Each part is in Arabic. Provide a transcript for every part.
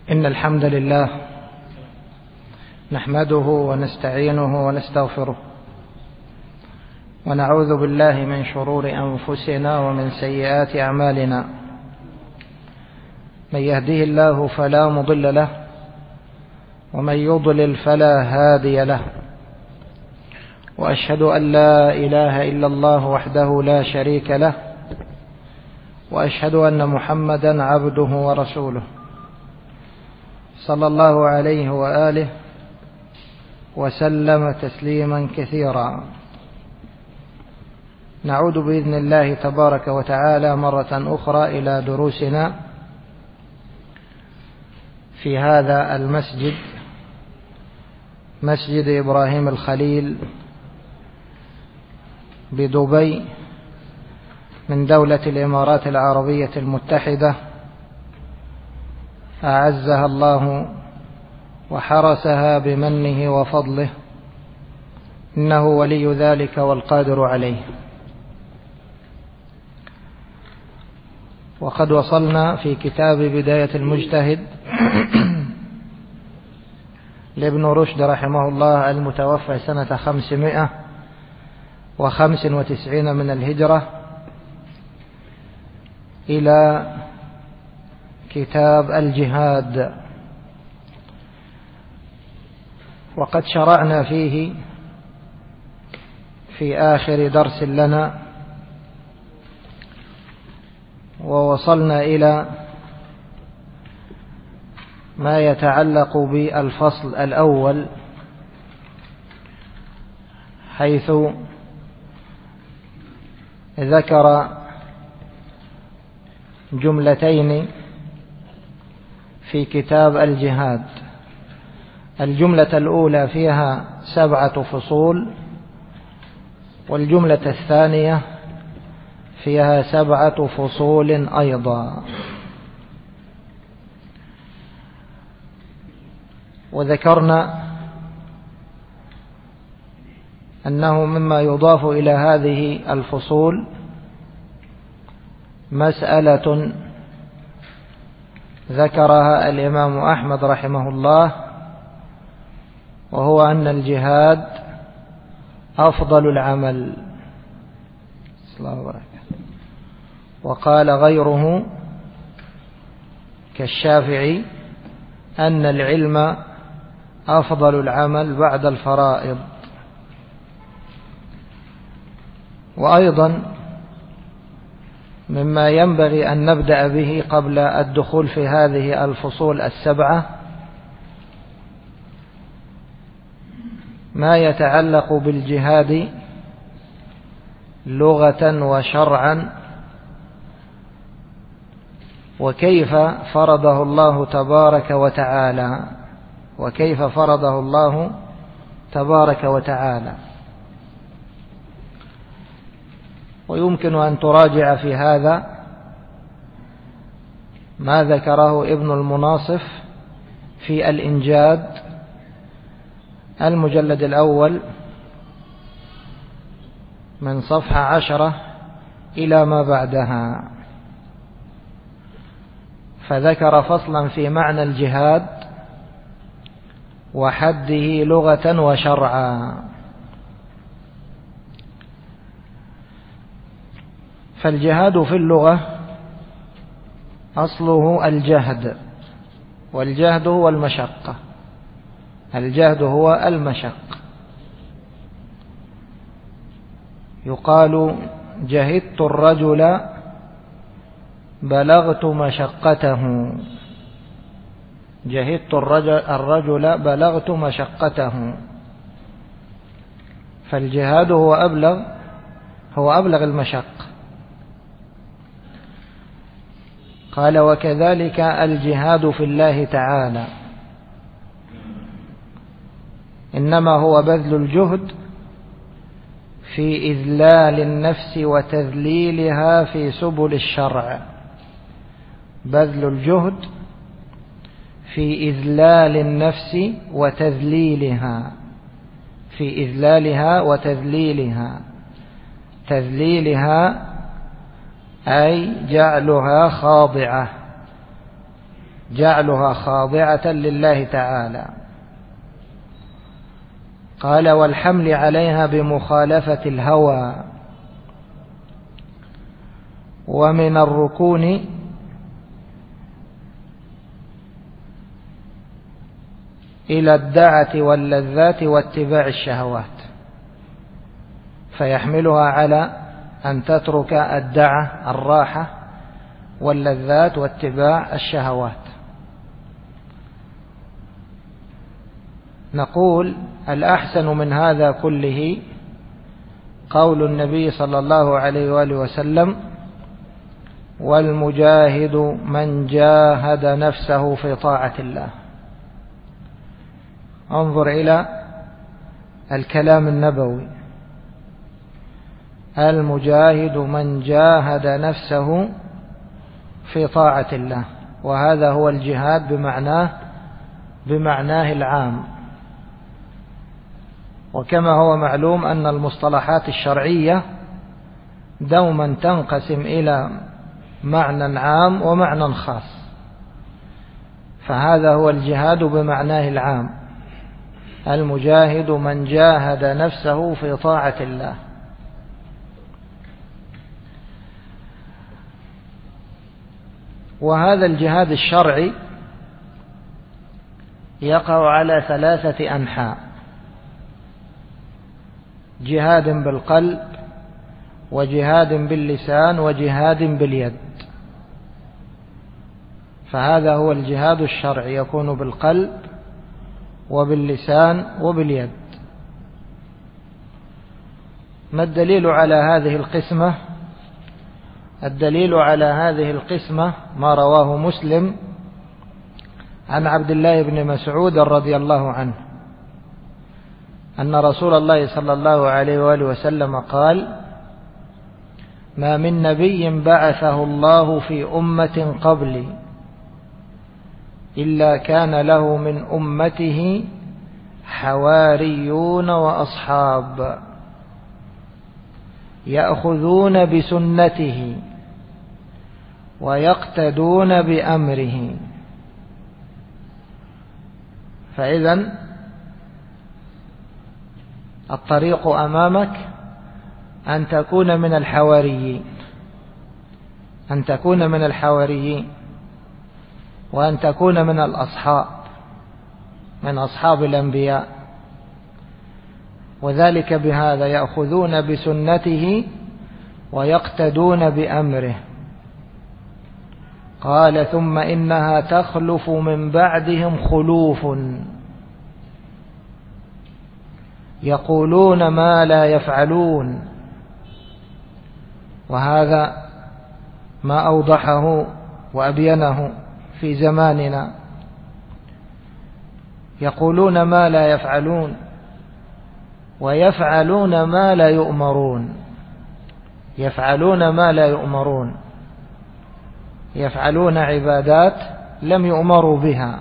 إن الحمد لله نحمده ونستعينه ونستغفره ونعوذ بالله من شرور أنفسنا ومن سيئات أعمالنا. من يهده الله فلا مضل له ومن يضلل فلا هادي له، وأشهد أن لا إله إلا الله وحده لا شريك له، وأشهد أن محمدا عبده ورسوله صلى الله عليه وآله وسلم تسليما كثيرا. نعود بإذن الله تبارك وتعالى مرة أخرى إلى دروسنا في هذا المسجد، مسجد إبراهيم الخليل بدبي من دولة الإمارات العربية المتحدة، أعزها الله وحرسها بمنه وفضله، إنه ولي ذلك والقادر عليه. وقد وصلنا في كتاب بداية المجتهد لابن رشد رحمه الله المتوفى سنة 595 من الهجرة إلى كتاب الجهاد، وقد شرعنا فيه في آخر درس لنا، ووصلنا إلى ما يتعلق بالفصل الأول، حيث ذكر جملتين في كتاب الجهاد. الجملة الأولى فيها 7 فصول، والجملة الثانية فيها 7 فصول أيضا. وذكرنا أنه مما يضاف إلى هذه الفصول مسألة ذكرها الإمام أحمد رحمه الله، وهو أن الجهاد أفضل العمل. وقال غيره كالشافعي أن العلم أفضل العمل بعد الفرائض. وأيضا مما ينبغي أن نبدأ به قبل الدخول في هذه الفصول 7 ما يتعلق بالجهاد لغة وشرعا، وكيف فرضه الله تبارك وتعالى، وكيف فرضه الله تبارك وتعالى. ويمكن أن تراجع في هذا ما ذكره ابن المناصف في الإنجاد المجلد الأول من صفحة 10 إلى ما بعدها، فذكر فصلا في معنى الجهاد وحده لغة وشرعا. فالجهاد في اللغة أصله الجهد، والجهد هو المشقة، الجهد هو المشقة. يقال جهدت الرجل بلغت مشقته، جهدت الرجل بلغت مشقته. فالجهاد هو أبلغ المشق. قال وكذلك الجهاد في الله تعالى، إنما هو بذل الجهد في إذلال النفس وتذليلها في سبل الشرع، بذل الجهد في إذلال النفس وتذليلها، في إذلالها وتذليلها. تذليلها أي جعلها خاضعة جعلها خاضعة لله تعالى. قال: والحمل عليها بمخالفة الهوى. ومن الركون إلى الدعة واللذات واتباع الشهوات، فيحملها على أن تترك الدعة الراحة واللذات واتباع الشهوات. نقول: الأحسن من هذا كله قول النبي صلى الله عليه وآله وسلم: والمجاهد من جاهد نفسه في طاعة الله. انظر إلى الكلام النبوي: المجاهد من جاهد نفسه في طاعة الله. وهذا هو الجهاد بمعناه العام. وكما هو معلوم أن المصطلحات الشرعية دوما تنقسم إلى معنى عام ومعنى خاص، فهذا هو الجهاد بمعناه العام: المجاهد من جاهد نفسه في طاعة الله. وهذا الجهاد الشرعي يقع على 3 أنحاء: جهاد بالقلب، وجهاد باللسان، وجهاد باليد. فهذا هو الجهاد الشرعي، يكون بالقلب وباللسان وباليد. ما الدليل على هذه القسمة؟ الدليل على هذه القسمة ما رواه مسلم عن عبد الله بن مسعود رضي الله عنه أن رسول الله صلى الله عليه وآله وسلم قال: ما من نبي بعثه الله في أمة قبلي إلا كان له من أمته حواريون وأصحاب يأخذون بسنته ويقتدون بأمره. فإذن الطريق أمامك أن تكون من الحواريين، أن تكون من الحواريين، وأن تكون من الأصحاب، من أصحاب الأنبياء. وذلك بهذا: يأخذون بسنته ويقتدون بأمره. قال: ثم إنها تخلف من بعدهم خلوف يقولون ما لا يفعلون. وهذا ما أوضحه وأبينه في زماننا: يقولون ما لا يفعلون ويفعلون ما لا يؤمرون. يفعلون ما لا يؤمرون، يفعلون عبادات لم يؤمروا بها.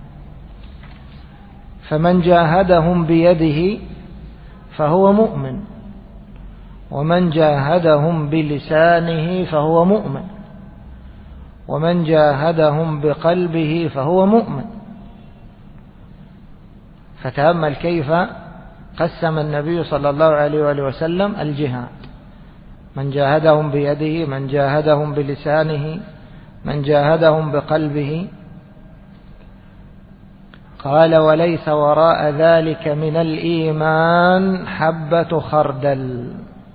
فمن جاهدهم بيده فهو مؤمن، ومن جاهدهم بلسانه فهو مؤمن، ومن جاهدهم بقلبه فهو مؤمن. فتأمل كيف قسم النبي صلى الله عليه وآله وسلم الجهاد: من جاهدهم بيده، من جاهدهم بلسانه، من جاهدهم بقلبه. قال: وليس وراء ذلك من الإيمان حبة خردل.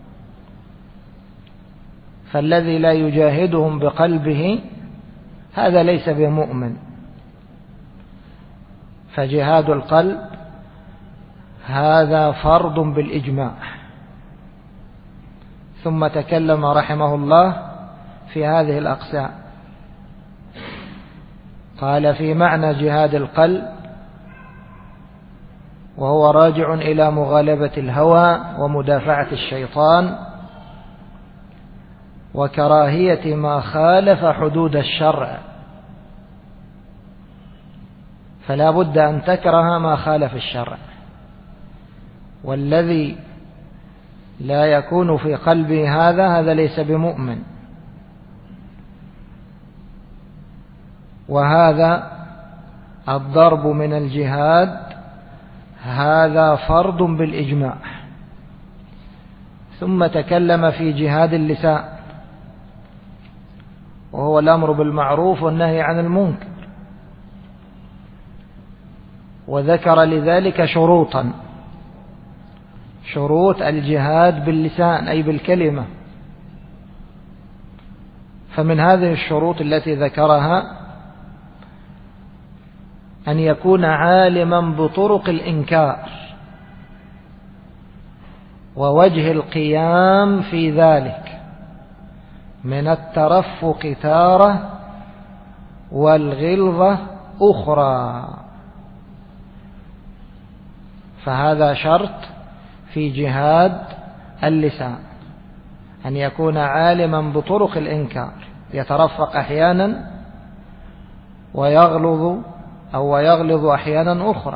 فالذي لا يجاهدهم بقلبه هذا ليس بمؤمن. فجهاد القلب هذا فرض بالإجماع. ثم تكلم رحمه الله في هذه الأقسام. قال: في معنى جهاد القلب، وهو راجع إلى مغالبة الهوى ومدافعة الشيطان وكراهية ما خالف حدود الشرع. فلا بد أن تكره ما خالف الشرع. والذي لا يكون في قلبه هذا ليس بمؤمن. وهذا الضرب من الجهاد هذا فرض بالإجماع. ثم تكلم في جهاد اللسان، وهو الأمر بالمعروف والنهي عن المنكر، وذكر لذلك شروطا، شروط الجهاد باللسان أي بالكلمة. فمن هذه الشروط التي ذكرها أن يكون عالما بطرق الإنكار ووجه القيام في ذلك من الترفق تارة والغلظة أخرى. فهذا شرط في جهاد اللسان، أن يكون عالما بطرق الإنكار، يترفق أحيانا ويغلظ أحيانا أخرى.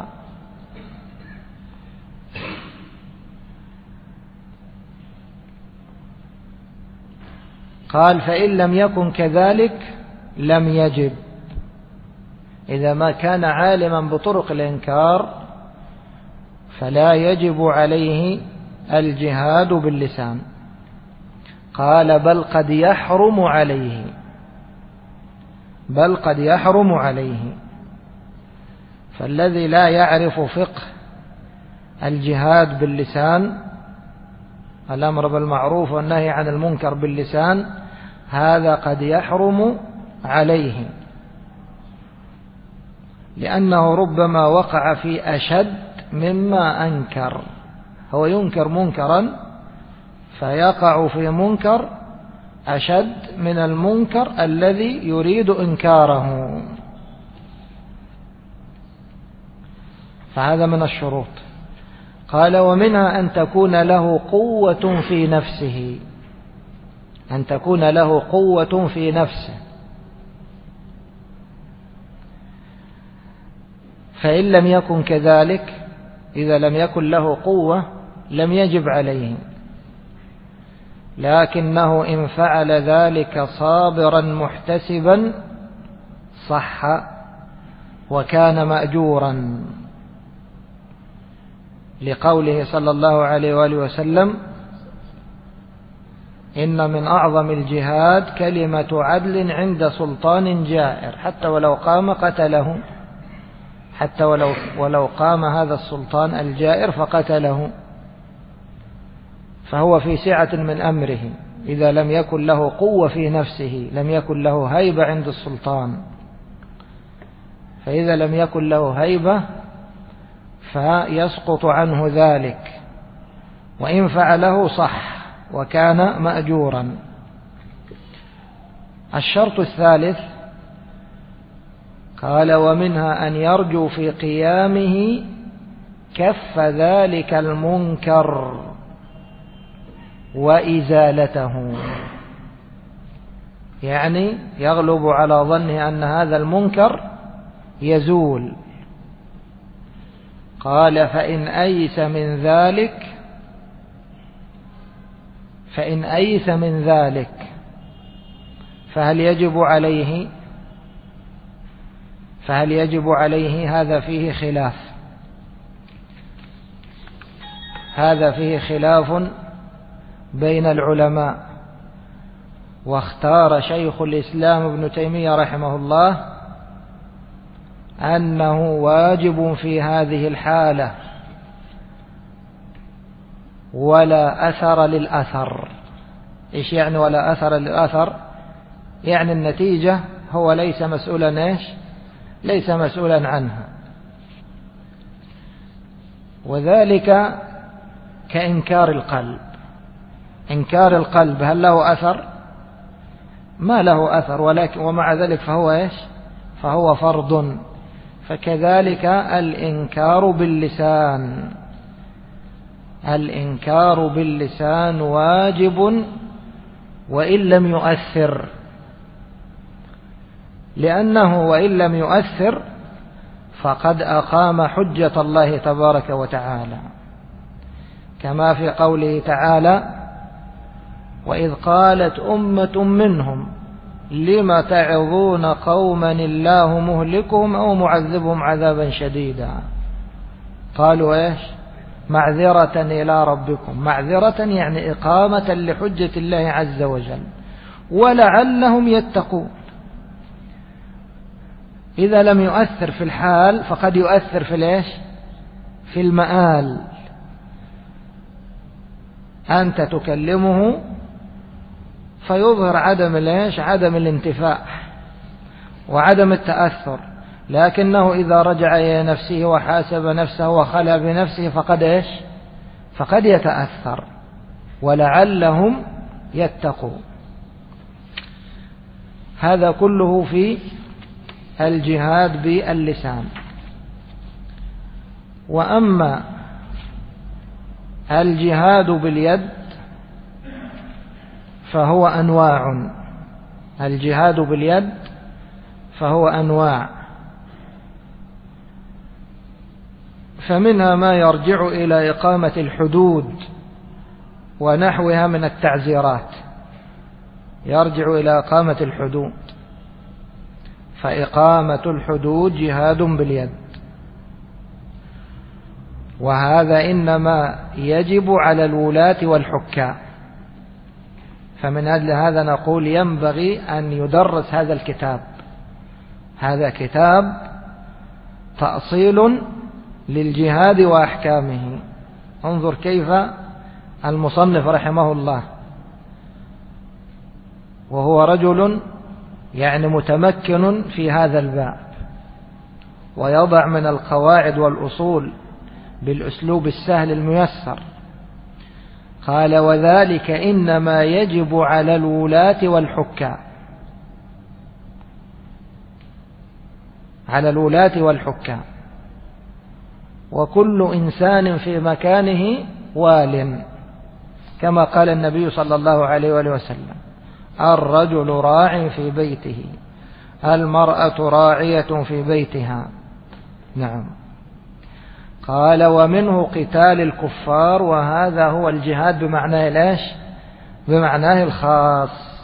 قال فإن لم يكن كذلك لم يجب. إذا ما كان عالما بطرق الإنكار فلا يجب عليه الجهاد باللسان. قال بل قد يحرم عليه، بل قد يحرم عليه. فالذي لا يعرف فقه الجهاد باللسان، الأمر بالمعروف والنهي عن المنكر باللسان، هذا قد يحرم عليه، لأنه ربما وقع في أشد مما أنكر. هو ينكر منكرا فيقع في منكر أشد من المنكر الذي يريد إنكاره. فهذا من الشروط. قال ومنها أن تكون له قوة في نفسه، أن تكون له قوة في نفسه. فإن لم يكن كذلك، إذا لم يكن له قوة لم يجب عليه، لكنه إن فعل ذلك صابرا محتسبا صح وكان مأجورا، لقوله صلى الله عليه وآله وسلم إن من أعظم الجهاد كلمة عدل عند سلطان جائر، حتى ولو قام قتله، حتى ولو قام هذا السلطان الجائر فقتله، فهو في سعة من أمره إذا لم يكن له قوة في نفسه، لم يكن له هيبة عند السلطان. فإذا لم يكن له هيبة فيسقط عنه ذلك، وإن فعله صح وكان مأجورا. الشرط الثالث قال ومنها أن يرجو في قيامه كف ذلك المنكر وإزالته، يعني يغلب على ظنه أن هذا المنكر يزول. قال فإن أيس من ذلك فهل يجب عليه؟ هذا فيه خلاف، هذا فيه خلاف بين العلماء. واختار شيخ الإسلام ابن تيمية رحمه الله أنه واجب في هذه الحالة ولا أثر للأثر. إيش يعني ولا أثر للأثر؟ يعني النتيجة هو ليس مسؤولا عنها، وذلك كإنكار القلب. إنكار القلب هل له أثر؟ ما له أثر، ولكن ومع ذلك فهو فرض. فكذلك الإنكار باللسان واجب وإن لم يؤثر، لأنه وإن لم يؤثر فقد أقام حجة الله تبارك وتعالى، كما في قوله تعالى وإذ قالت أمة منهم لم تعظون قوما الله مهلكهم أو معذبهم عذابا شديدا. قالوا إيش؟ معذرة إلى ربكم. معذرة يعني إقامة لحجة الله عز وجل، ولعلهم يتقون. إذا لم يؤثر في الحال فقد يؤثر في الإيش؟ في المآل. أنت تكلمه فيظهر عدم الإيش؟ عدم الانتفاع وعدم التأثر، لكنه إذا رجع إلى نفسه وحاسب نفسه وخلى بنفسه فقد إيش؟ فقد يتأثر. ولعلهم يتقون. هذا كله في الجهاد باللسان. وأما الجهاد باليد فهو أنواع. الجهاد باليد فهو أنواع، فمنها ما يرجع إلى إقامة الحدود ونحوها من التعزيرات، يرجع إلى إقامة الحدود، فإقامة الحدود جهاد باليد، وهذا إنما يجب على الولاة والحكام. فمن أجل هذا نقول ينبغي أن يدرس هذا الكتاب. هذا كتاب تأصيل للجهاد وأحكامه. انظر كيف المصنف رحمه الله، وهو رجل يعني متمكن في هذا الباب، ويضع من القواعد والأصول بالأسلوب السهل الميسر. قال: وذلك إنما يجب على الولاة والحكام. على الولاة والحكام، وكل إنسان في مكانه وال، كما قال النبي صلى الله عليه وآله وسلم: الرجل راع في بيته، المرأة راعية في بيتها. نعم. قال: ومنه قتال الكفار، وهذا هو الجهاد بمعناه الإيش؟ بمعناه الخاص.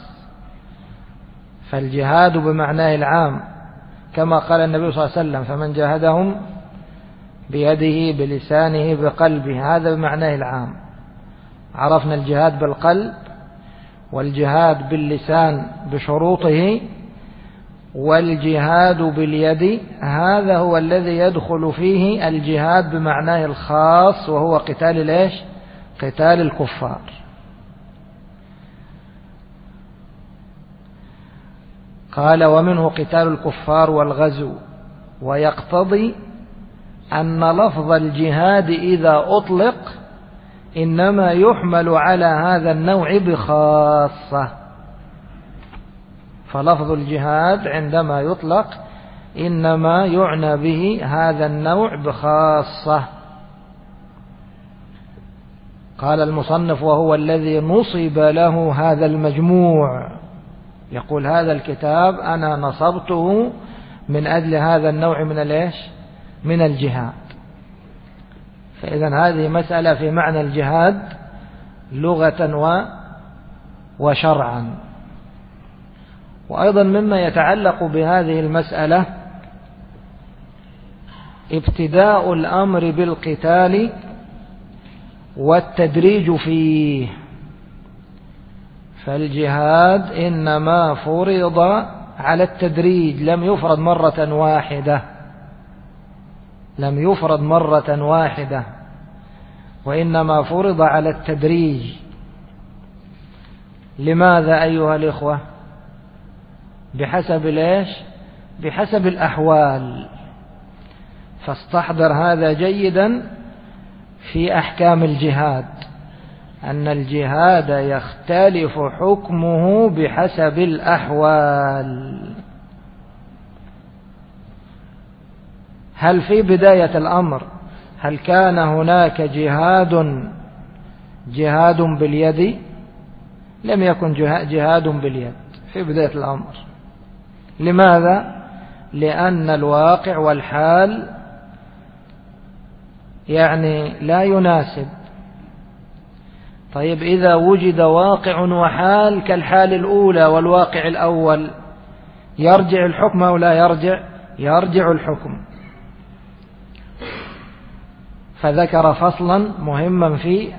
فالجهاد بمعناه العام كما قال النبي صلى الله عليه وسلم: فمن جاهدهم بيده بلسانه بقلبه، هذا بمعناه العام. عرفنا الجهاد بالقلب والجهاد باللسان بشروطه، والجهاد باليد هذا هو الذي يدخل فيه الجهاد بمعناه الخاص، وهو قتال الإيش؟ قتال الكفار. قال: ومنه قتال الكفار والغزو، ويقتضي أن لفظ الجهاد إذا أطلق إنما يحمل على هذا النوع بخاصة. فلفظ الجهاد عندما يطلق إنما يعنى به هذا النوع بخاصة. قال المصنف: وهو الذي نصب له هذا المجموع. يقول: هذا الكتاب أنا نصبته من أجل هذا النوع من الإيش؟ من الجهاد. فإذن هذه مسألة في معنى الجهاد لغة وشرعا. وأيضا مما يتعلق بهذه المسألة ابتداء الأمر بالقتال والتدريج فيه. فالجهاد إنما فرض على التدريج، لم يفرض مرة واحدة، لم يفرض مرة واحدة، وإنما فرض على التدريج. لماذا أيها الإخوة؟ بحسب الإيش؟ بحسب الأحوال. فاستحضر هذا جيدا في أحكام الجهاد، أن الجهاد يختلف حكمه بحسب الأحوال. هل في بداية الأمر هل كان هناك جهاد باليد؟ لم يكن جهاد باليد في بداية الأمر. لماذا؟ لأن الواقع والحال يعني لا يناسب. طيب إذا وجد واقع وحال كالحال الأولى والواقع الأول يرجع الحكم أو لا يرجع؟ يرجع الحكم. فذكر فصلا مهما في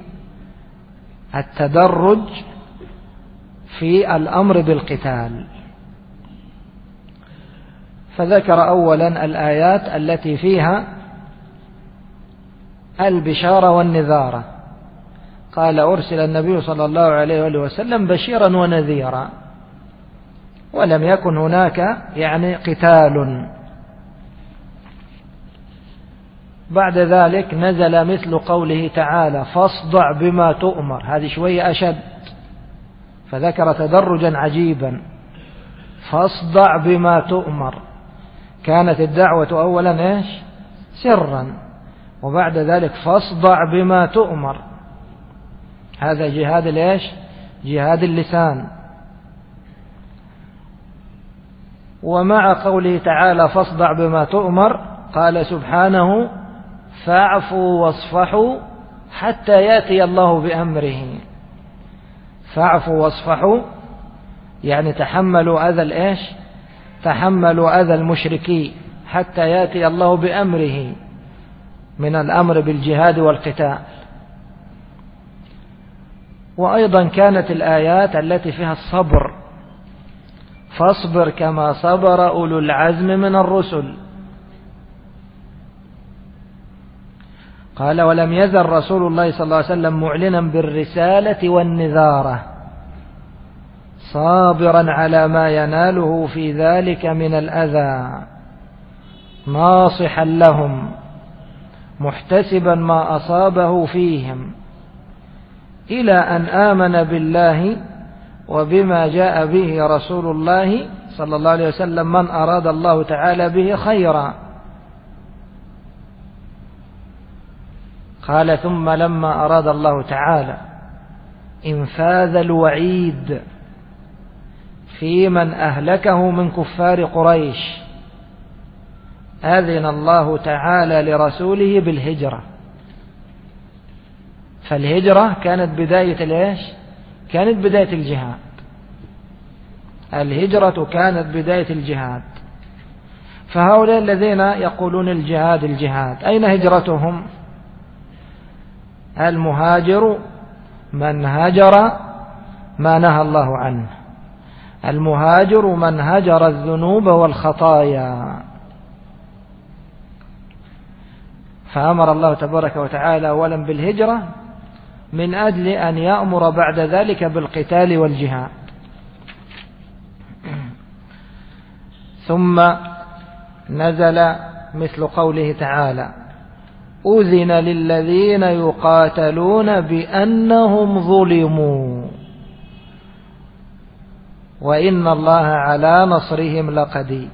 التدرج في الأمر بالقتال. فذكر أولا الآيات التي فيها البشارة والنذارة. قال أرسل النبي صلى الله عليه وسلم بشيرا ونذيرا، ولم يكن هناك يعني قتال. بعد ذلك نزل مثل قوله تعالى فاصدع بما تؤمر، هذه شوية أشد، فذكر تدرجا عجيبا. فاصدع بما تؤمر، كانت الدعوة أولا إيش؟ سرا، وبعد ذلك فاصدع بما تؤمر، هذا جهاد الإيش؟ جهاد اللسان. ومع قوله تعالى فاصدع بما تؤمر قال سبحانه فاعفوا واصفحوا حتى يأتي الله بأمره. فاعفوا واصفحوا يعني تحملوا أذى الإيش؟ تحملوا أذى المشركين حتى يأتي الله بأمره من الأمر بالجهاد والقتال. وأيضا كانت الآيات التي فيها الصبر، فاصبر كما صبر أولو العزم من الرسل. قال ولم يزل رسول الله صلى الله عليه وسلم معلنا بالرسالة والنذارة صابرا على ما يناله في ذلك من الأذى ناصحا لهم محتسبا ما أصابه فيهم إلى أن آمن بالله وبما جاء به رسول الله صلى الله عليه وسلم من أراد الله تعالى به خيرا. قال ثم لما أراد الله تعالى إنفاذ الوعيد في من أهلكه من كفار قريش أذن الله تعالى لرسوله بالهجرة. فالهجرة كانت بداية الإيش؟ كانت بداية الجهاد. الهجرة كانت بداية الجهاد. فهؤلاء الذين يقولون الجهاد الجهاد أين هجرتهم؟ المهاجر من هجر ما نهى الله عنه، المهاجر من هجر الذنوب والخطايا. فأمر الله تبارك وتعالى أولا بالهجرة من أجل أن يأمر بعد ذلك بالقتال والجهاد. ثم نزل مثل قوله تعالى أذن للذين يقاتلون بأنهم ظلموا وإن الله على نصرهم لقدير.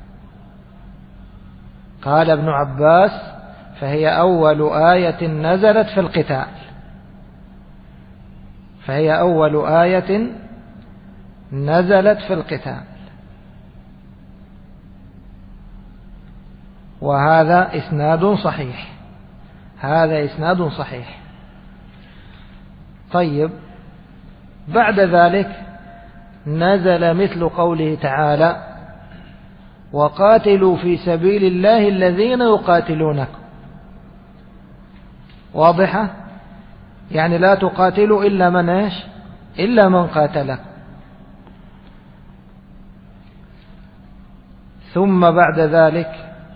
قال ابن عباس فهي أول آية نزلت في القتال، فهي أول آية نزلت في القتال. وهذا إسناد صحيح، هذا إسناد صحيح. طيب بعد ذلك نزل مثل قوله تعالى وقاتلوا في سبيل الله الذين يقاتلونكم. واضحة؟ يعني لا تقاتلوا إلا من إيش؟ إلا من قاتلكم. ثم بعد ذلك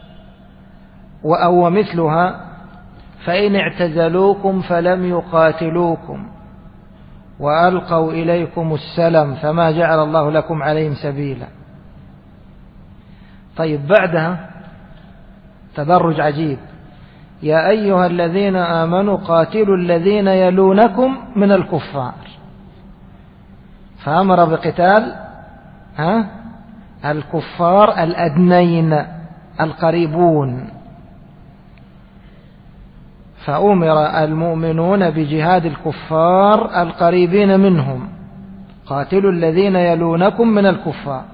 أو مثلها فإن اعتزلوكم فلم يقاتلوكم وألقوا إليكم السلم فما جعل الله لكم عليهم سبيلا. طيب بعدها تدرج عجيب يا أيها الذين آمنوا قاتلوا الذين يلونكم من الكفار. فأمر بقتال الكفار الأدنين القريبون. فأمر المؤمنون بجهاد الكفار القريبين منهم. قاتلوا الذين يلونكم من الكفار.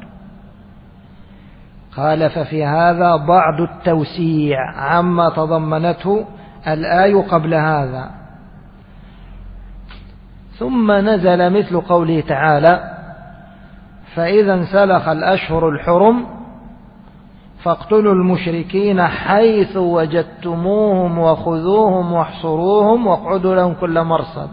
قال ففي هذا بعض التوسيع عما تضمنته الآية قبل هذا. ثم نزل مثل قوله تعالى: فإذا انسلخ الأشهر الحرم فاقتلوا المشركين حيث وجدتموهم وخذوهم واحصروهم واقعدوا لهم كل مرصد.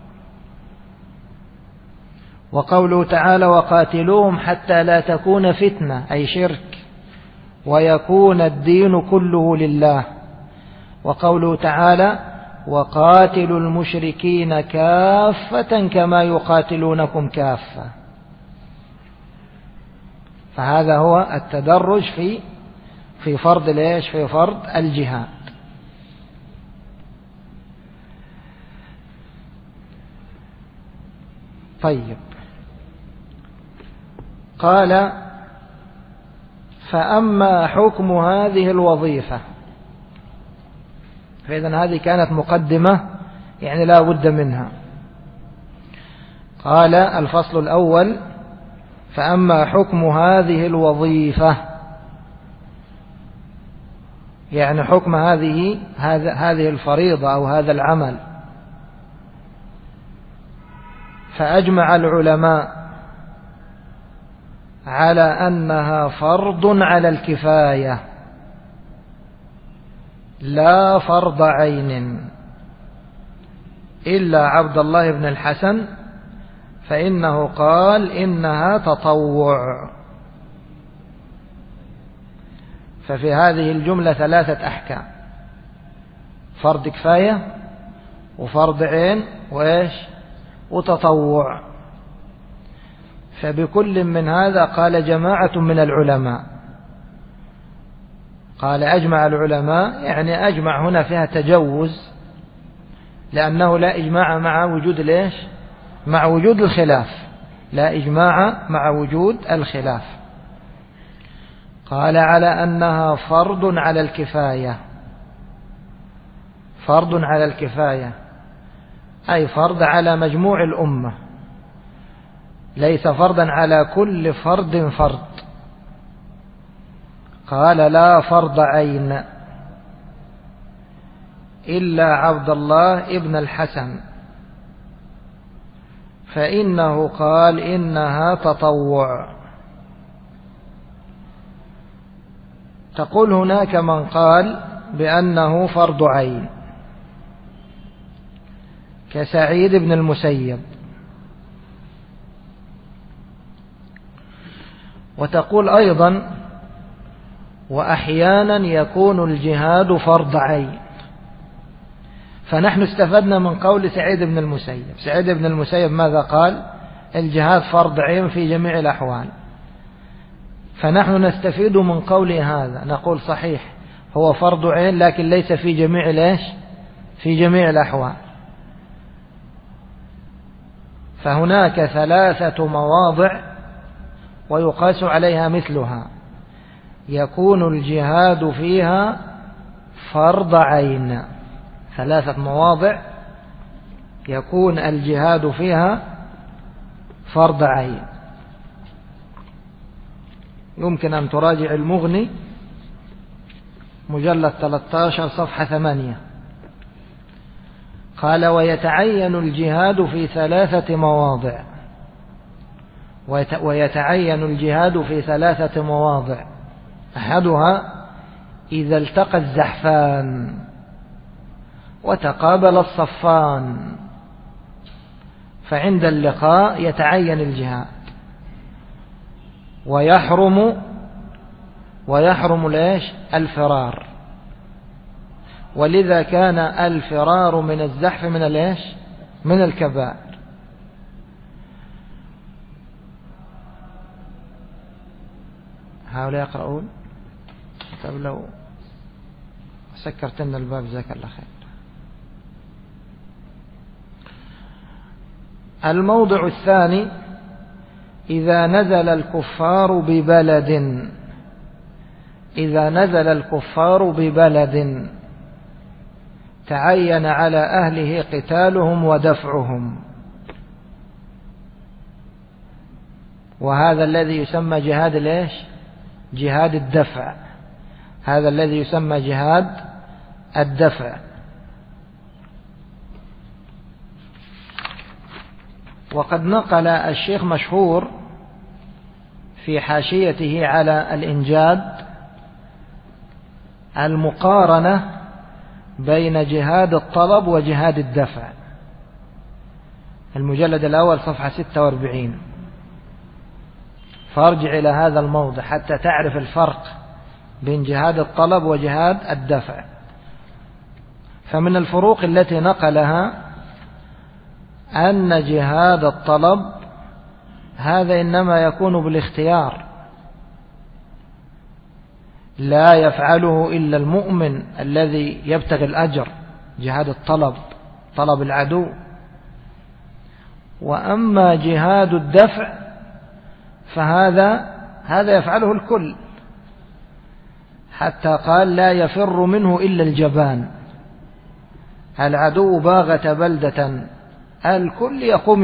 وقوله تعالى: وقاتلوهم حتى لا تكون فتنة، أي شرك، ويكون الدين كله لله. وقوله تعالى: وقاتلوا المشركين كافة كما يقاتلونكم كافة. فهذا هو التدرج في فرض ليش؟ في فرض الجهاد. طيب، قال: فأما حكم هذه الوظيفة. فإذن هذه كانت مقدمة يعني لا بد منها. قال الفصل الأول: فأما حكم هذه الوظيفة، يعني حكم هذه الفريضة أو هذا العمل. فأجمع العلماء على أنها فرض على الكفاية لا فرض عين، إلا عبد الله بن الحسن فإنه قال إنها تطوع. ففي هذه الجملة 3 أحكام: فرض كفاية وفرض عين وتطوع. فبكل من هذا قال جماعة من العلماء. قال أجمع العلماء، يعني أجمع هنا فيها تجوز، لأنه لا إجماع مع وجود مع وجود الخلاف. لا إجماع مع وجود الخلاف. قال على أنها فرض على الكفاية. فرض على الكفاية أي فرض على مجموع الأمة، ليس فرضا على كل فرد. قال لا فرض عين إلا عبد الله ابن الحسن فإنه قال إنها تطوع. تقول هناك من قال بأنه فرض عين كسعيد بن المسيب، وتقول أيضا وأحيانا يكون الجهاد فرض عين. فنحن استفدنا من قول سعيد بن المسيب. سعيد بن المسيب ماذا قال؟ الجهاد فرض عين في جميع الأحوال. فنحن نستفيد من قول هذا، نقول صحيح هو فرض عين لكن ليس في جميع في جميع الأحوال. فهناك 3 مواضع ويقاس عليها مثلها يكون الجهاد فيها فرض عين. 3 مواضع يكون الجهاد فيها فرض عين. يمكن أن تراجع المغني مجلد 13 صفحة 8. قال ويتعين الجهاد في 3 مواضع. ويتعين الجهاد في 3 مواضع. أحدها إذا التقى الزحفان وتقابل الصفان، فعند اللقاء يتعين الجهاد. ويحرم الفرار. ولذا كان الفرار من الزحف من الكبائر. هؤلاء يقرؤون. طب لو سكرت لنا الباب جزاك الله خير. الموضع الثاني إذا نزل الكفار ببلد تعين على أهله قتالهم ودفعهم. وهذا الذي يسمى جهاد الدفع. هذا الذي يسمى جهاد الدفع. وقد نقل الشيخ مشهور في حاشيته على الإنجاد المقارنة بين جهاد الطلب وجهاد الدفع، المجلد الأول صفحة 46. فارجع إلى هذا الموضع حتى تعرف الفرق بين جهاد الطلب وجهاد الدفع. فمن الفروق التي نقلها أن جهاد الطلب هذا إنما يكون بالاختيار، لا يفعله إلا المؤمن الذي يبتغي الأجر، جهاد الطلب طلب العدو. وأما جهاد الدفع فهذا يفعله الكل، حتى قال لا يفر منه إلا الجبان. العدو باغت بلدة، الكل يقوم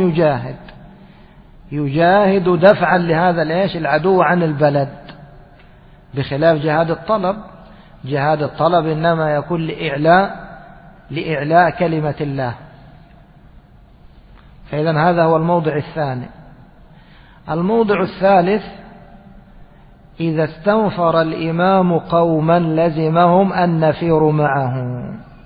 يجاهد دفعا لهذا العدو عن البلد، بخلاف جهاد الطلب. جهاد الطلب إنما يكون لإعلاء كلمة الله. فإذن هذا هو الموضع الثاني. الموضع الثالث: إذا استنفر الإمام قوما لزمهم النفير معه،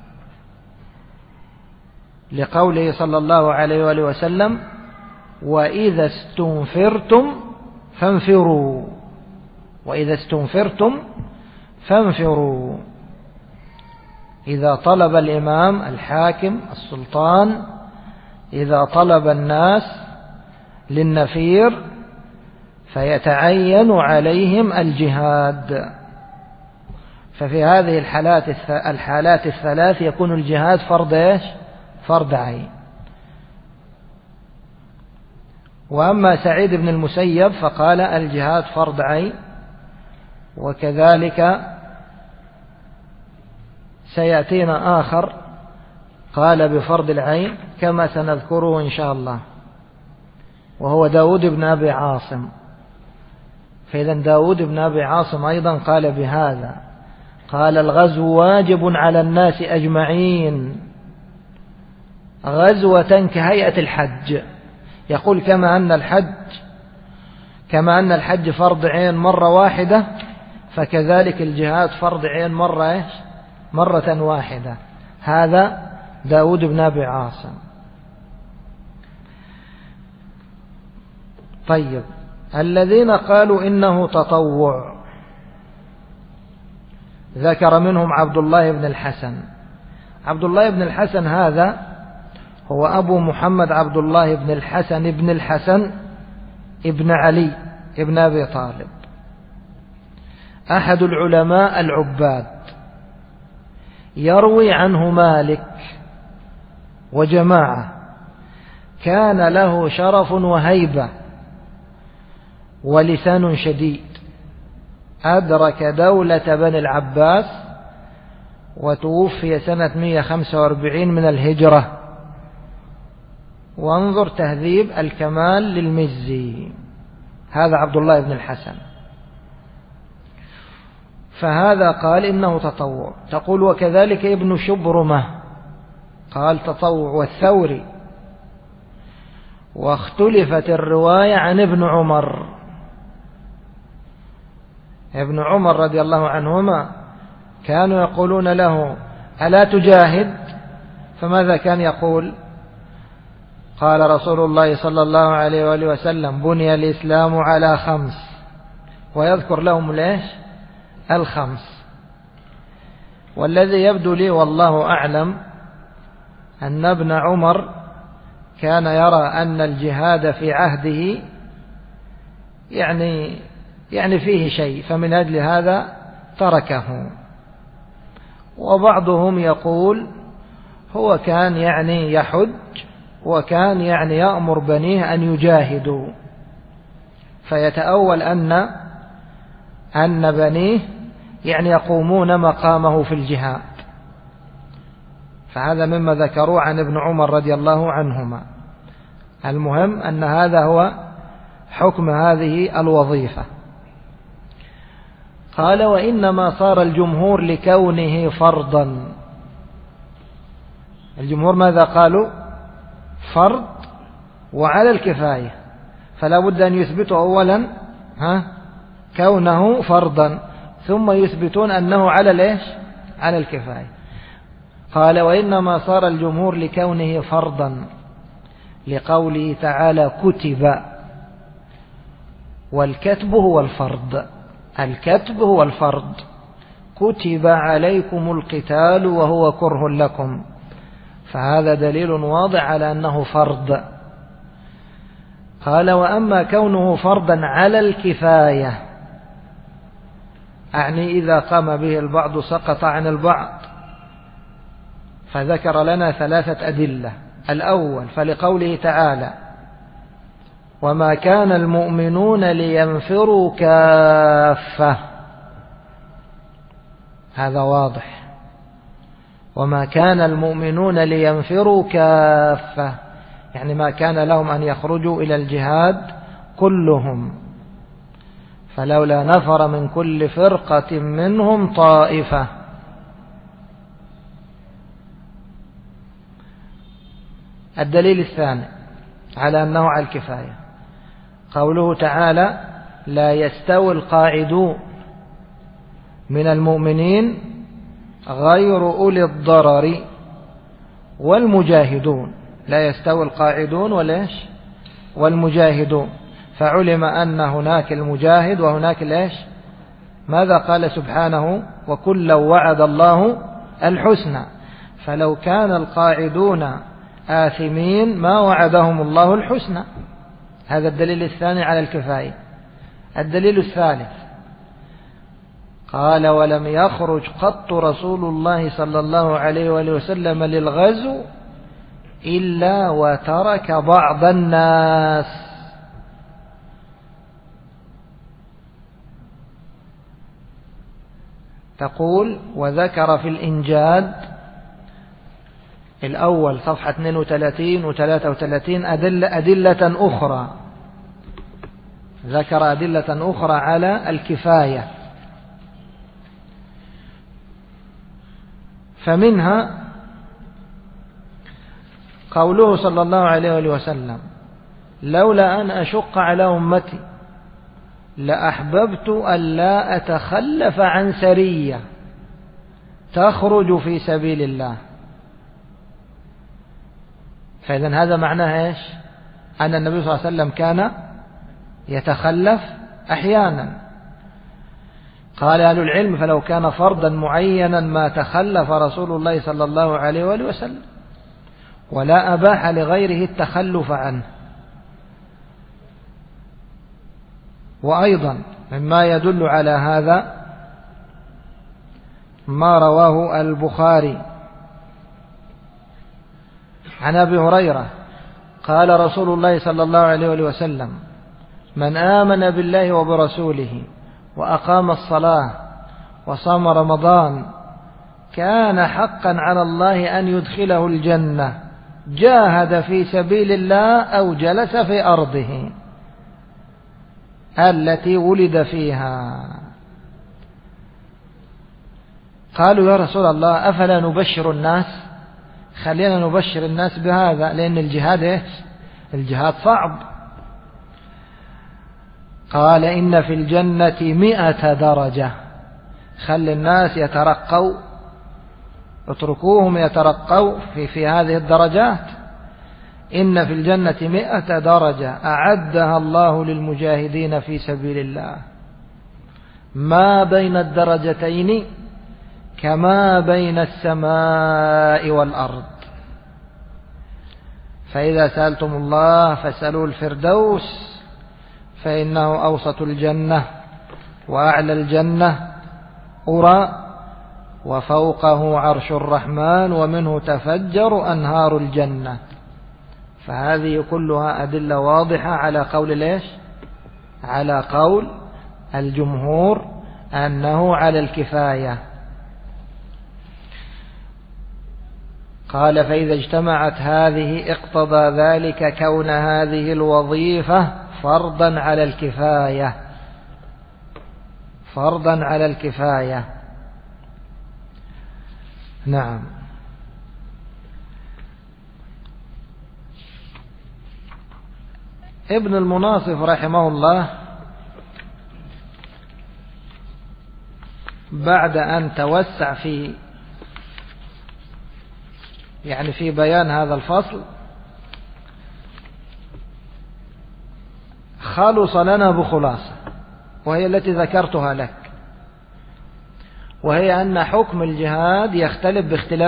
لقوله صلى الله عليه وآله وسلم: وإذا استنفرتم فانفروا. وإذا استنفرتم فانفروا. إذا طلب الإمام الحاكم السلطان، إذا طلب الناس للنفير فيتعين عليهم الجهاد. ففي هذه الحالات الثلاث يكون الجهاد فرض عين. وأما سعيد بن المسيب فقال الجهاد فرض عين، وكذلك سيأتينا آخر قال بفرض العين كما سنذكره إن شاء الله، وهو داود بن أبي عاصم. فإذا داود بن أبي عاصم أيضا قال بهذا، قال: الغزو واجب على الناس أجمعين غزوة كهيئة الحج. يقول كما أن الحج فرض عين مرة واحدة، فكذلك الجهاد فرض عين مرة واحدة. هذا داود بن أبي عاصم. طيب، الذين قالوا إنه تطوع ذكر منهم عبد الله بن الحسن. عبد الله بن الحسن هذا هو أبو محمد عبد الله بن الحسن ابن علي ابن أبي طالب، أحد العلماء العباد، يروي عنه مالك وجماعة. كان له شرف وهيبة ولسان شديد، أدرك دولة بني العباس وتوفي سنة 145 من الهجرة. وانظر تهذيب الكمال للمزي. هذا عبد الله بن الحسن. فهذا قال إنه تطوع. تقول وكذلك ابن شبرمة قال تطوع، والثوري. واختلفت الرواية عن ابن عمر. ابن عمر رضي الله عنهما كانوا يقولون له ألا تجاهد؟ فماذا كان يقول؟ قال رسول الله صلى الله عليه وآله وسلم: بني الإسلام على 5، ويذكر لهم ال5. والذي يبدو لي والله أعلم أن ابن عمر كان يرى أن الجهاد في عهده يعني فيه شيء، فمن أجل هذا تركه. وبعضهم يقول هو كان يحج، وكان يأمر بنيه أن يجاهدوا، فيتأول أن بنيه يقومون مقامه في الجهاد. فهذا مما ذكروا عن ابن عمر رضي الله عنهما. المهم أن هذا هو حكم هذه الوظيفة. قال: وإنما صار الجمهور لكونه فرضا. الجمهور ماذا قالوا؟ فرض وعلى الكفاية، فلا بد أن يثبتوا أولا كونه فرضا، ثم يثبتون أنه على ليش؟ على الكفاية. قال وإنما صار الجمهور لكونه فرضا لقوله تعالى كتب، والكتب هو الفرض، الكتب هو الفرض. كتب عليكم القتال وهو كره لكم، فهذا دليل واضح على أنه فرض. قال وأما كونه فرضا على الكفاية، أعني إذا قام به البعض سقط عن البعض، فذكر لنا 3 أدلة. الأول فلقوله تعالى وما كان المؤمنون لينفروا كافة، هذا واضح، وما كان المؤمنون لينفروا كافة، يعني ما كان لهم أن يخرجوا إلى الجهاد كلهم، فلولا نفر من كل فرقة منهم طائفة. الدليل الثاني على أنه على الكفاية قوله تعالى لا يستوي القاعدون من المؤمنين غير أولي الضرر والمجاهدون. لا يستوي القاعدون وليش؟ والمجاهدون، فعلم أن هناك المجاهد وهناك ليش؟ ماذا قال سبحانه وكلا وعد الله الحسنى، فلو كان القاعدون آثمين ما وعدهم الله الحسنى. هذا الدليل الثاني على الكفاية. الدليل الثالث قال ولم يخرج قط رسول الله صلى الله عليه وآله وسلم للغزو إلا وترك بعض الناس. تقول وذكر في الإنجاد الأول صفحة 32 و 33 أدلة أخرى، ذكر أدلة أخرى على الكفاية، فمنها قوله صلى الله عليه وسلم لولا أن أشق على أمتي لأحببت أن لا أتخلف عن سرية تخرج في سبيل الله. فإذن هذا معناه إيش؟ أن النبي صلى الله عليه وسلم كان يتخلف أحيانا. قال أهل العلم فلو كان فرضا معينا ما تخلف رسول الله صلى الله عليه وآله وسلم، ولا أباح لغيره التخلف عنه. وأيضا مما يدل على هذا ما رواه البخاري عن أبي هريرة قال رسول الله صلى الله عليه وسلم من آمن بالله وبرسوله وأقام الصلاة وصام رمضان كان حقا على الله أن يدخله الجنة جاهد في سبيل الله أو جلس في أرضه التي ولد فيها. قالوا يا رسول الله أفلا نبشر الناس؟ خلينا نبشر الناس بهذا، لأن الجهاد الجهاد صعب. قال إن في الجنة 100 درجة، خلي الناس يترقوا، اتركوهم يترقوا في هذه الدرجات. إن في الجنة 100 درجة أعدها الله للمجاهدين في سبيل الله، ما بين الدرجتين كما بين السماء والأرض. فإذا سألتم الله فاسألوا الفردوس فإنه أوسط الجنة وأعلى الجنة أرى وفوقه عرش الرحمن ومنه تفجر أنهار الجنة. فهذه كلها أدلة واضحة على قول ليش؟ على قول الجمهور أنه على الكفاية. قال فإذا اجتمعت هذه اقتضى ذلك كون هذه الوظيفة فرضا على الكفاية، فرضا على الكفاية. نعم. 。 ابن المناصف رحمه الله بعد أن توسع في بيان هذا الفصل خلص لنا بخلاصة، وهي التي ذكرتها لك، وهي أن حكم الجهاد يختلف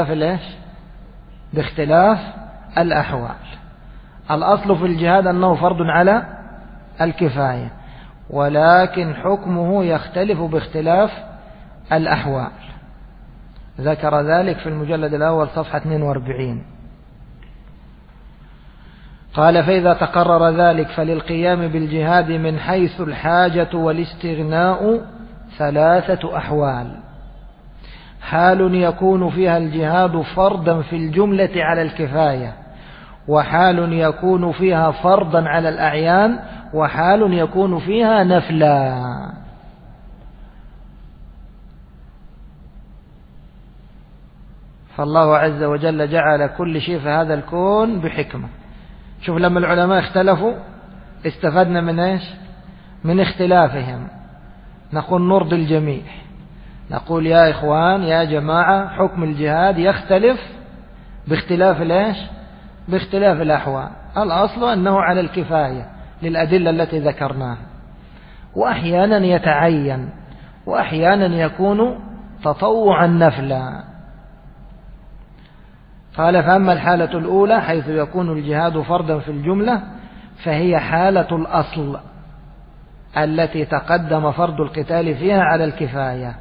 باختلاف الأحوال. الأصل في الجهاد أنه فرض على الكفاية، ولكن حكمه يختلف باختلاف الأحوال. ذكر ذلك في المجلد الأول صفحة 42. قال: فإذا تقرر ذلك فللقيام بالجهاد من حيث الحاجة والاستغناء 3 أحوال: حال يكون فيها الجهاد فرضا في الجملة على الكفاية، وحال يكون فيها فرضا على الأعيان، وحال يكون فيها نفلا. فالله عز وجل جعل كل شيء في هذا الكون بحكمة. شوف لما العلماء اختلفوا استفدنا من ايش؟ من اختلافهم. نقول نرضي الجميع، نقول يا إخوان يا جماعة حكم الجهاد يختلف باختلاف الايش؟ باختلاف الأحوال. الأصل أنه على الكفاية للأدلة التي ذكرناها، وأحيانا يتعين، وأحيانا يكون تطوعا نفلا. قال: فأما الحالة الأولى حيث يكون الجهاد فرضا في الجملة فهي حالة الأصل التي تقدم فرض القتال فيها على الكفاية.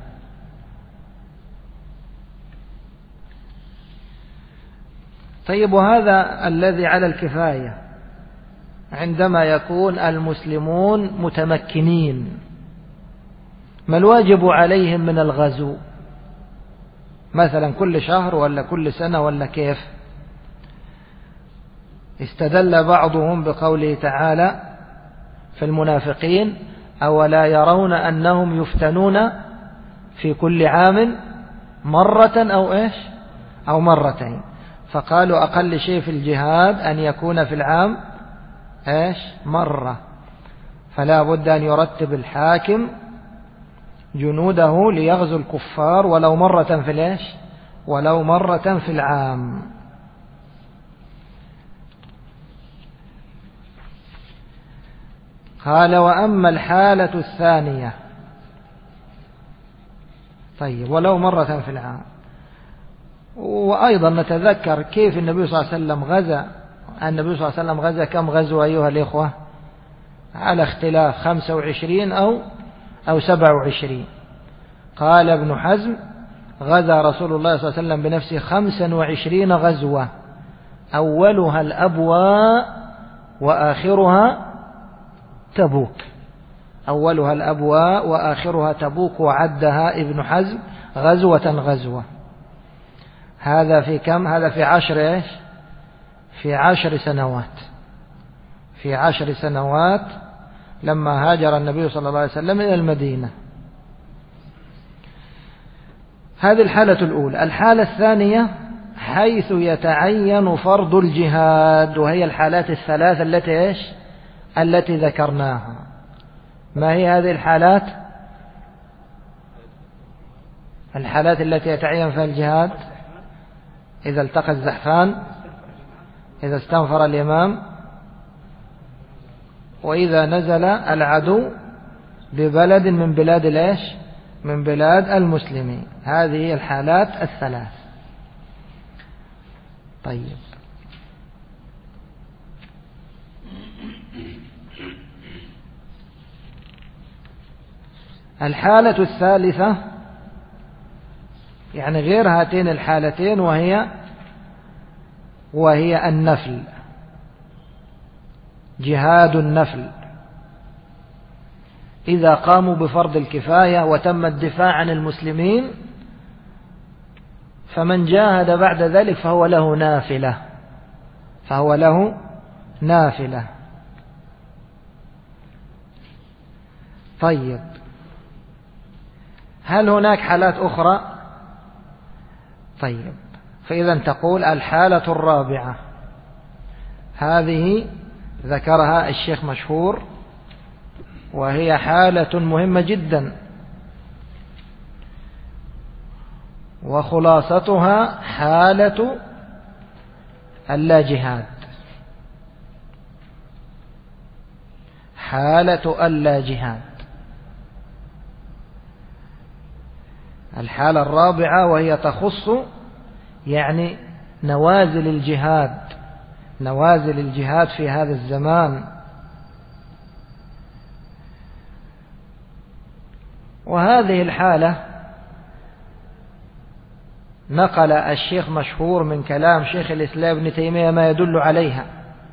طيب، وهذا الذي على الكفاية عندما يكون المسلمون متمكنين، ما الواجب عليهم من الغزو؟ مثلا كل شهر ولا كل سنة ولا كيف؟ استدل بعضهم بقوله تعالى في المنافقين: أولا يرون أنهم يفتنون في كل عام مرة أو مرتين. فقالوا أقل شيء في الجهاد أن يكون في العام مرة، فلا بد أن يرتب الحاكم جنوده ليغزو الكفار ولو مرة ولو مرة في العام. قال: وأما الحالة الثانية، طيب ولو مرة في العام. وأيضا نتذكر كيف النبي صلى الله عليه وسلم غزا. النبي صلى الله عليه وسلم غزا كم غزوة أيها الإخوة؟ على اختلاف 25 أو 27. قال ابن حزم: غزا رسول الله صلى الله عليه وسلم بنفسه 25 غزوة، أولها الأبواء وآخرها تبوك. أولها الأبواء وآخرها تبوك، وعدها ابن حزم غزوة. هذا في كم؟ هذا في 10 في 10 سنوات. في 10 سنوات لما هاجر النبي صلى الله عليه وسلم إلى المدينة. هذه الحالة الأولى. الحالة الثانية حيث يتعين فرض الجهاد، وهي الحالات الثلاث التي ذكرناها. ما هي هذه الحالات؟ الحالات التي يتعين فيها الجهاد: إذا التقى الزحفان، إذا استنفر الإمام، وإذا نزل العدو ببلد من بلاد المسلمين. هذه هي الحالات الثلاث. طيب، الحالة الثالثة يعني غير هاتين الحالتين، وهي النفل، جهاد النفل. إذا قاموا بفرض الكفاية وتم الدفاع عن المسلمين، فمن جاهد بعد ذلك فهو له نافلة. طيب، هل هناك حالات أخرى؟ طيب، فإذا تقول الحالة الرابعة هذه ذكرها الشيخ مشهور، وهي حالة مهمة جدا، وخلاصتها حالة اللاجهاد، حالة اللاجهاد. الحالة الرابعة وهي تخص يعني نوازل الجهاد، نوازل الجهاد في هذا الزمان. وهذه الحالة نقل الشيخ مشهور من كلام شيخ الإسلام ابن تيمية ما يدل عليها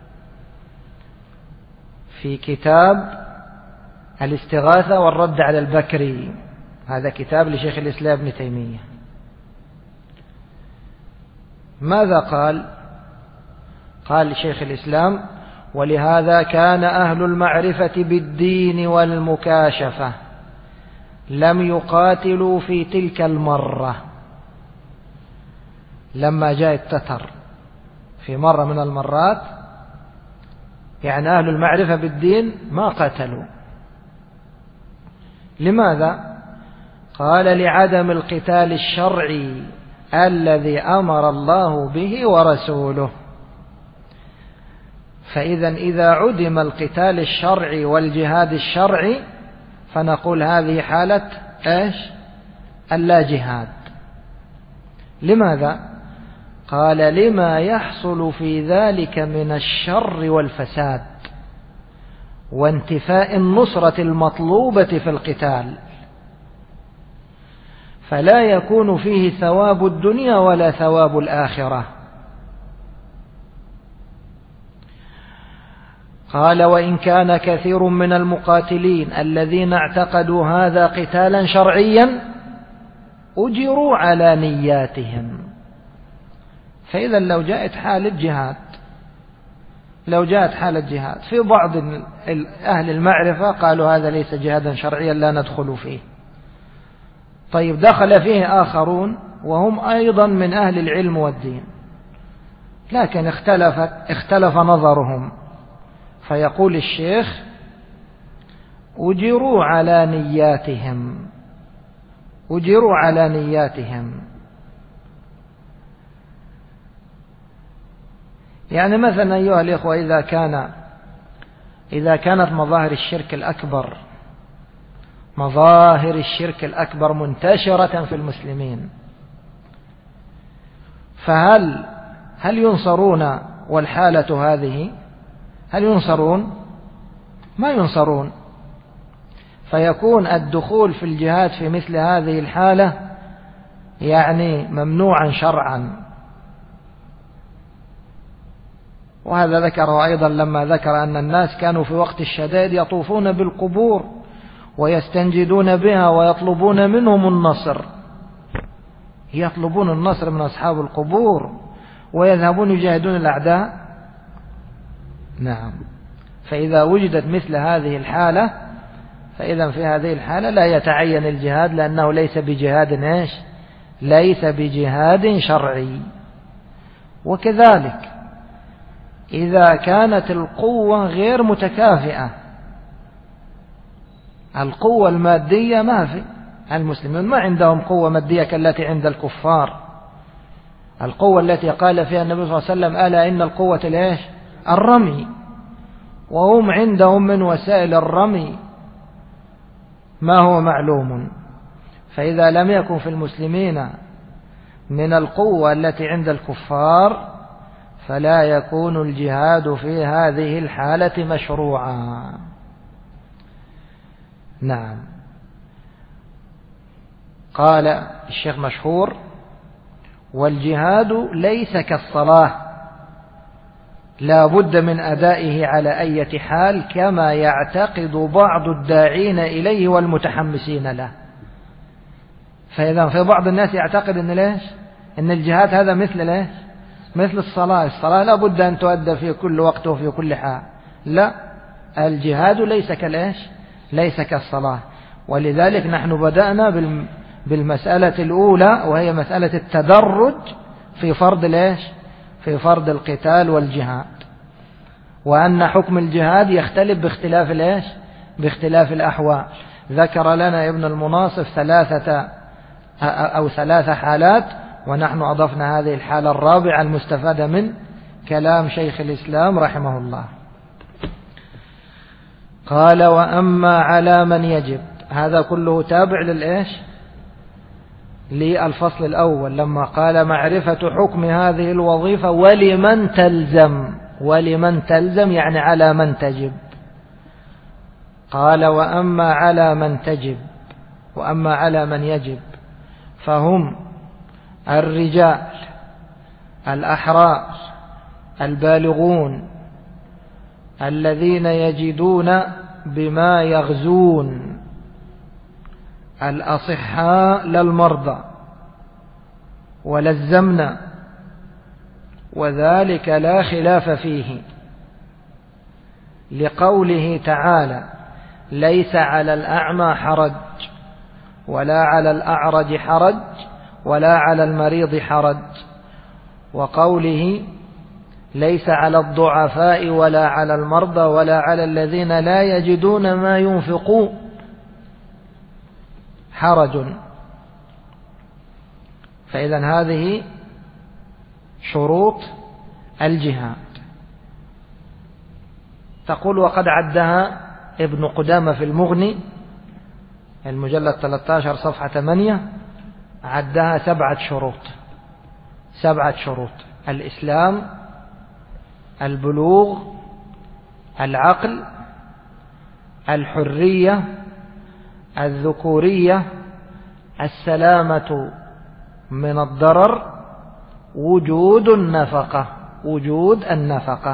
في كتاب الاستغاثة والرد على البكري، هذا كتاب لشيخ الإسلام ابن تيمية. ماذا قال؟ قال شيخ الإسلام: ولهذا كان أهل المعرفة بالدين والمكاشفة لم يقاتلوا في تلك المرة. لما جاء التتر في مرة من المرات، يعني أهل المعرفة بالدين ما قاتلوا. لماذا؟ قال: لعدم القتال الشرعي الذي أمر الله به ورسوله. إذا عدم القتال الشرعي والجهاد الشرعي فنقول هذه حالة إيش؟ اللا جهاد. لماذا؟ قال: لما يحصل في ذلك من الشر والفساد وانتفاء النصرة المطلوبة في القتال، فلا يكون فيه ثواب الدنيا ولا ثواب الآخرة. قال: وإن كان كثير من المقاتلين الذين اعتقدوا هذا قتالا شرعيا أجروا على نياتهم. فإذا لو جاءت حالة جهاد، لو جاءت حالة جهاد في بعض أهل المعرفة قالوا هذا ليس جهادا شرعيا لا ندخل فيه. طيب دخل فيه آخرون وهم أيضا من أهل العلم والدين، لكن اختلف نظرهم، فيقول الشيخ: أجروا على نياتهم، أجروا على نياتهم. يعني مثلا أيها الإخوة، إذا كانت مظاهر الشرك الأكبر، مظاهر الشرك الأكبر منتشرة في المسلمين، فهل ينصرون؟ والحالة هذه هل ينصرون؟ ما ينصرون. فيكون الدخول في الجهاد في مثل هذه الحالة يعني ممنوعا شرعا. وهذا ذكره أيضا لما ذكر أن الناس كانوا في وقت الشدائد يطوفون بالقبور ويستنجدون بها ويطلبون منهم النصر، يطلبون النصر من أصحاب القبور ويذهبون يجاهدون الأعداء. نعم. فإذا وجدت مثل هذه الحالة، فإذا في هذه الحالة لا يتعين الجهاد، لأنه ليس بجهاد إيش؟ ليس بجهاد شرعي. وكذلك إذا كانت القوة غير متكافئة، القوة المادية ما في، المسلمين ما عندهم قوة مادية كالتي عند الكفار، القوة التي قال فيها النبي صلى الله عليه وسلم: ألا إن القوة الإيش؟ الرمي. وهم عندهم من وسائل الرمي ما هو معلوم. فإذا لم يكن في المسلمين من القوة التي عند الكفار فلا يكون الجهاد في هذه الحالة مشروعا. نعم. قال الشيخ مشهور: والجهاد ليس كالصلاة لا بد من أدائه على أي حال، كما يعتقد بعض الداعين إليه والمتحمسين له. فإذا في بعض الناس يعتقد إن الجهاد هذا مثل مثل الصلاة. الصلاة لا بد أن تؤدى في كل وقت وفي كل حال. لا، الجهاد ليس كالصلاة. ولذلك نحن بدأنا بالمسألة الأولى، وهي مسألة التدرج في فرض في فرض القتال والجهاد. وأن حكم الجهاد يختلف باختلاف الإيش؟ باختلاف الأحوال. ذكر لنا ابن المناصف ثلاث حالات، ونحن أضفنا هذه الحالة الرابعة المستفادة من كلام شيخ الإسلام رحمه الله. قال: وأما على من يجب. هذا كله تابع للإيش؟ للفصل الأول لما قال: معرفة حكم هذه الوظيفة ولمن تلزم. ولمن تلزم يعني على من تجب. قال: وأما على من تجب، وأما على من يجب فهم الرجال الأحرار البالغون الذين يجدون بما يغزون، الأصحاء لا المرضى، ولزمنا، وذلك لا خلاف فيه، لقوله تعالى: ليس على الأعمى حرج، ولا على الأعرج حرج، ولا على المريض حرج. وقوله: ليس على الضعفاء ولا على المرضى ولا على الذين لا يجدون ما ينفقون حرج. فإذا هذه شروط الجهاد. تقول: وقد عدها ابن قدامة في المغني المجلد 13 صفحة 8، عدها 7 شروط. 7 شروط: الإسلام، البلوغ، العقل، الحرية، الذكورية، السلامة من الضرر، وجود النفقة. وجود النفقة.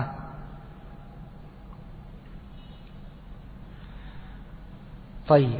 طيب،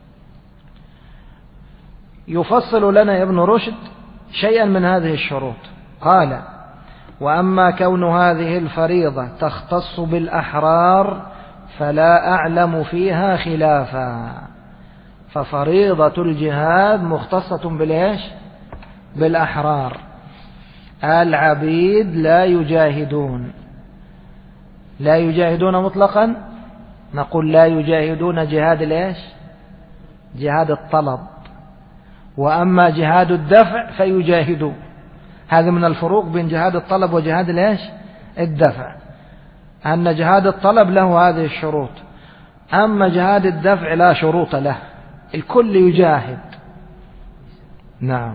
يفصل لنا ابن رشد شيئا من هذه الشروط. قال: وأما كون هذه الفريضة تختص بالأحرار فلا أعلم فيها خلافا. ففريضة الجهاد مختصة بالإيش؟ بالأحرار. العبيد لا يجاهدون. لا يجاهدون مطلقا، نقول لا يجاهدون جهاد الإيش؟ جهاد الطلب. وأما جهاد الدفع فيجاهدون. هذا من الفروق بين جهاد الطلب وجهاد الإيش؟ الدفع، أن جهاد الطلب له هذه الشروط، أما جهاد الدفع لا شروط له، الكل يجاهد. نعم.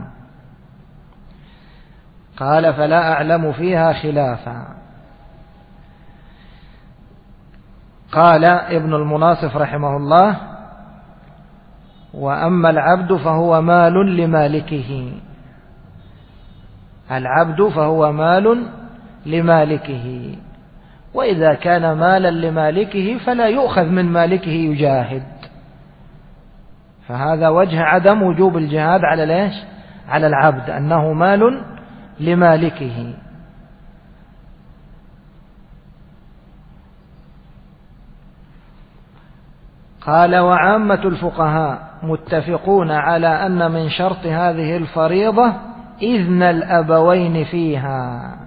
قال: فلا أعلم فيها خلافا. قال ابن المناصف رحمه الله: وأما العبد فهو مال لمالكه. العبد فهو مال لمالكه، وإذا كان مالا لمالكه فلا يؤخذ من مالكه يجاهد. فهذا وجه عدم وجوب الجهاد على ليش؟ على العبد، أنه مال لمالكه. قال: وعامة الفقهاء متفقون على أن من شرط هذه الفريضة إذن الأبوين فيها.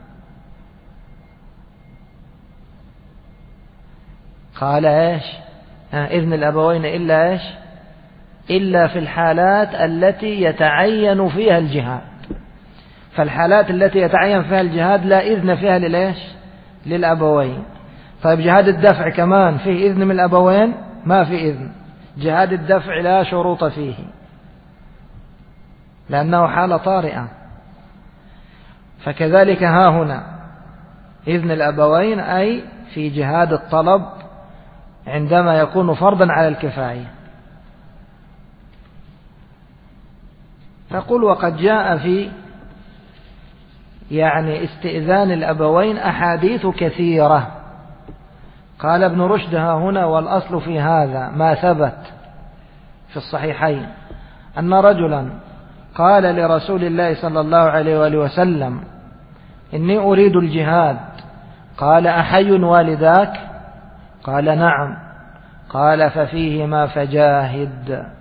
قال إيش؟ إذن الأبوين إلا إيش؟ إلا في الحالات التي يتعين فيها الجهاد. فالحالات التي يتعين فيها الجهاد لا إذن فيها للإيش؟ للأبوين. طيب جهاد الدفع كمان فيه إذن من الأبوين؟ ما في إذن. جهاد الدفع لا شروط فيه لأنه حالة طارئة. فكذلك ها هنا إذن الأبوين أي في جهاد الطلب عندما يكون فرضا على الكفاية. تقول: وقد جاء في استئذان الأبوين أحاديث كثيرة. قال ابن رشد ها هنا: والأصل في هذا ما ثبت في الصحيحين أن رجلا قال لرسول الله صلى الله عليه وآله وسلم: إني أريد الجهاد. قال: أحي والداك؟ قال: نعم. قال: ففيهما فجاهد.